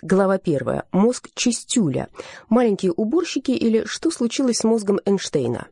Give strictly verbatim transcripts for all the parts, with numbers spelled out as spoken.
Глава первая. Мозг чистюля. Маленькие уборщики или что случилось с мозгом Эйнштейна.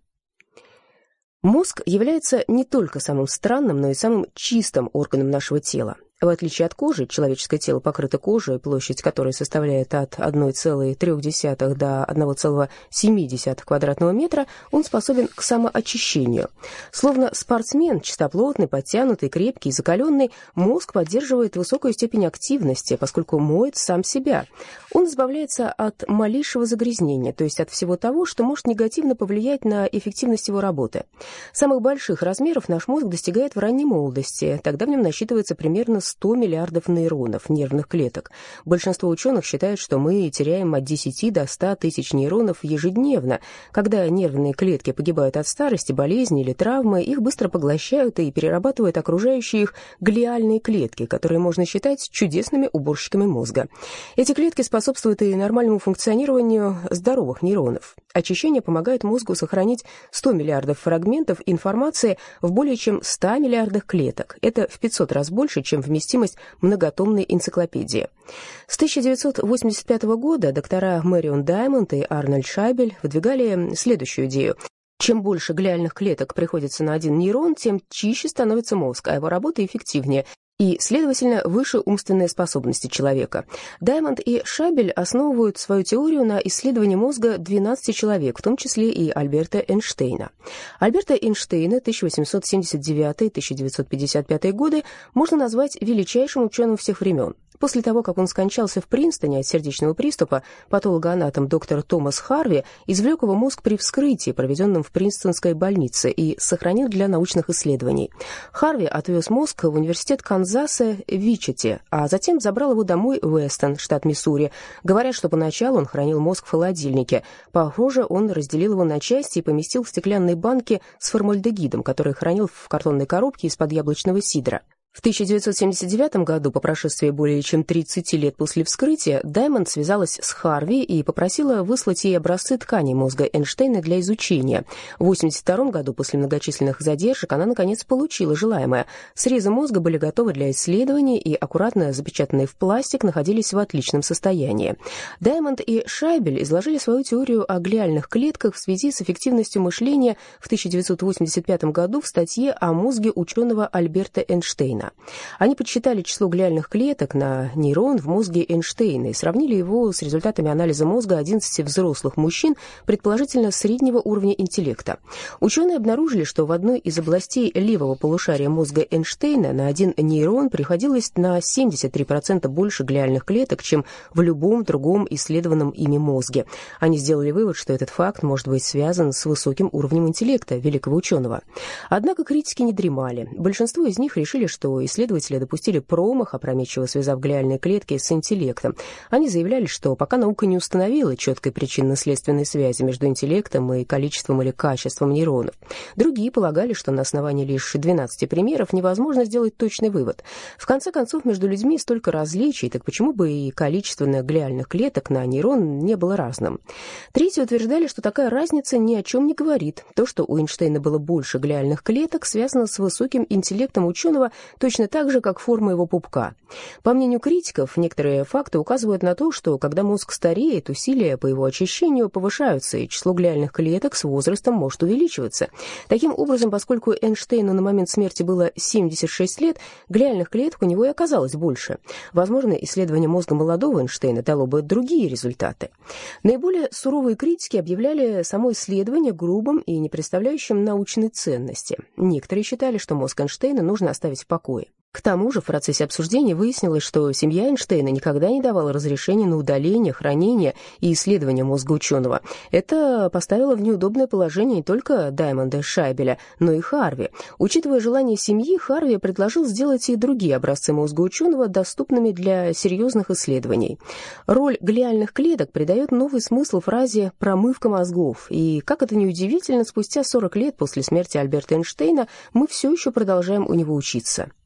Мозг является не только самым странным, но и самым чистым органом нашего тела. В отличие от кожи, человеческое тело покрыто кожей, площадь которой составляет от одной целой трёх десятых до одной целой семи десятых квадратного метра, он способен к самоочищению. Словно спортсмен, чистоплотный, подтянутый, крепкий, закаленный, мозг поддерживает высокую степень активности, поскольку моет сам себя. Он избавляется от малейшего загрязнения, то есть от всего того, что может негативно повлиять на эффективность его работы. Самых больших размеров наш мозг достигает в ранней молодости, тогда в нем насчитывается примерно сто миллиардов нейронов, нервных клеток. Большинство ученых считают, что мы теряем от десяти до ста тысяч нейронов ежедневно. Когда нервные клетки погибают от старости, болезни или травмы, их быстро поглощают и перерабатывают окружающие их глиальные клетки, которые можно считать чудесными уборщиками мозга. Эти клетки способствуют и нормальному функционированию здоровых нейронов. Очищение помогает мозгу сохранить сто миллиардов фрагментов информации в более чем ста миллиардах клеток. Это в пятьсот раз больше, чем вместимость многотомной энциклопедии. С тысяча девятьсот восемьдесят пятого года доктора Мэрион Даймонд и Арнольд Шайбель выдвигали следующую идею. Чем больше глиальных клеток приходится на один нейрон, тем чище становится мозг, а его работа эффективнее и, следовательно, выше умственные способности человека. Даймонд и Шайбель основывают свою теорию на исследовании мозга двенадцати человек, в том числе и Альберта Эйнштейна. Альберта Эйнштейна тысяча восемьсот семьдесят девятый — тысяча девятьсот пятьдесят пятый годы можно назвать величайшим ученым всех времен. После того, как он скончался в Принстоне от сердечного приступа, патологоанатом доктор Томас Харви извлек его мозг при вскрытии, проведенном в Принстонской больнице, и сохранил для научных исследований. Харви отвез мозг в университет Канзаса в Вичите, а затем забрал его домой в Эстон, штат Миссури. Говорят, что поначалу он хранил мозг в холодильнике. Похоже, он разделил его на части и поместил в стеклянной банке с формальдегидом, который хранил в картонной коробке из-под яблочного сидра. В тысяча девятьсот семьдесят девятом году, по прошествии более чем тридцати лет после вскрытия, Даймонд связалась с Харви и попросила выслать ей образцы тканей мозга Эйнштейна для изучения. В восемьдесят втором году, после многочисленных задержек, она, наконец, получила желаемое. Срезы мозга были готовы для исследований и, аккуратно запечатанные в пластик, находились в отличном состоянии. Даймонд и Шайбель изложили свою теорию о глиальных клетках в связи с эффективностью мышления в тысяча девятьсот восемьдесят пятом году в статье о мозге ученого Альберта Эйнштейна. Они подсчитали число глиальных клеток на нейрон в мозге Эйнштейна и сравнили его с результатами анализа мозга одиннадцати взрослых мужчин, предположительно среднего уровня интеллекта. Ученые обнаружили, что в одной из областей левого полушария мозга Эйнштейна на один нейрон приходилось на семьдесят три процента больше глиальных клеток, чем в любом другом исследованном ими мозге. Они сделали вывод, что этот факт может быть связан с высоким уровнем интеллекта великого ученого. Однако критики не дремали. Большинство из них решили, что исследователи допустили промах, опрометчиво связав глиальные клетки с интеллектом. Они заявляли, что пока наука не установила четкой причинно-следственной связи между интеллектом и количеством или качеством нейронов. Другие полагали, что на основании лишь двенадцати примеров невозможно сделать точный вывод. В конце концов, между людьми столько различий, так почему бы и количество глиальных клеток на нейрон не было разным? Третьи утверждали, что такая разница ни о чем не говорит. То, что у Эйнштейна было больше глиальных клеток, связано с высоким интеллектом ученого, точно так же, как форма его пупка. По мнению критиков, некоторые факты указывают на то, что когда мозг стареет, усилия по его очищению повышаются, и число глиальных клеток с возрастом может увеличиваться. Таким образом, поскольку Эйнштейну на момент смерти было семьдесят шесть лет, глиальных клеток у него и оказалось больше. Возможно, исследование мозга молодого Эйнштейна дало бы другие результаты. Наиболее суровые критики объявляли само исследование грубым и не представляющим научной ценности. Некоторые считали, что мозг Эйнштейна нужно оставить в покое. К тому же в процессе обсуждения выяснилось, что семья Эйнштейна никогда не давала разрешения на удаление, хранение и исследование мозга ученого. Это поставило в неудобное положение не только Даймонда и Шайбеля, но и Харви. Учитывая желание семьи, Харви предложил сделать и другие образцы мозга ученого доступными для серьезных исследований. Роль глиальных клеток придает новый смысл фразе «промывка мозгов». И, как это ни удивительно, спустя сорок лет после смерти Альберта Эйнштейна мы все еще продолжаем у него учиться.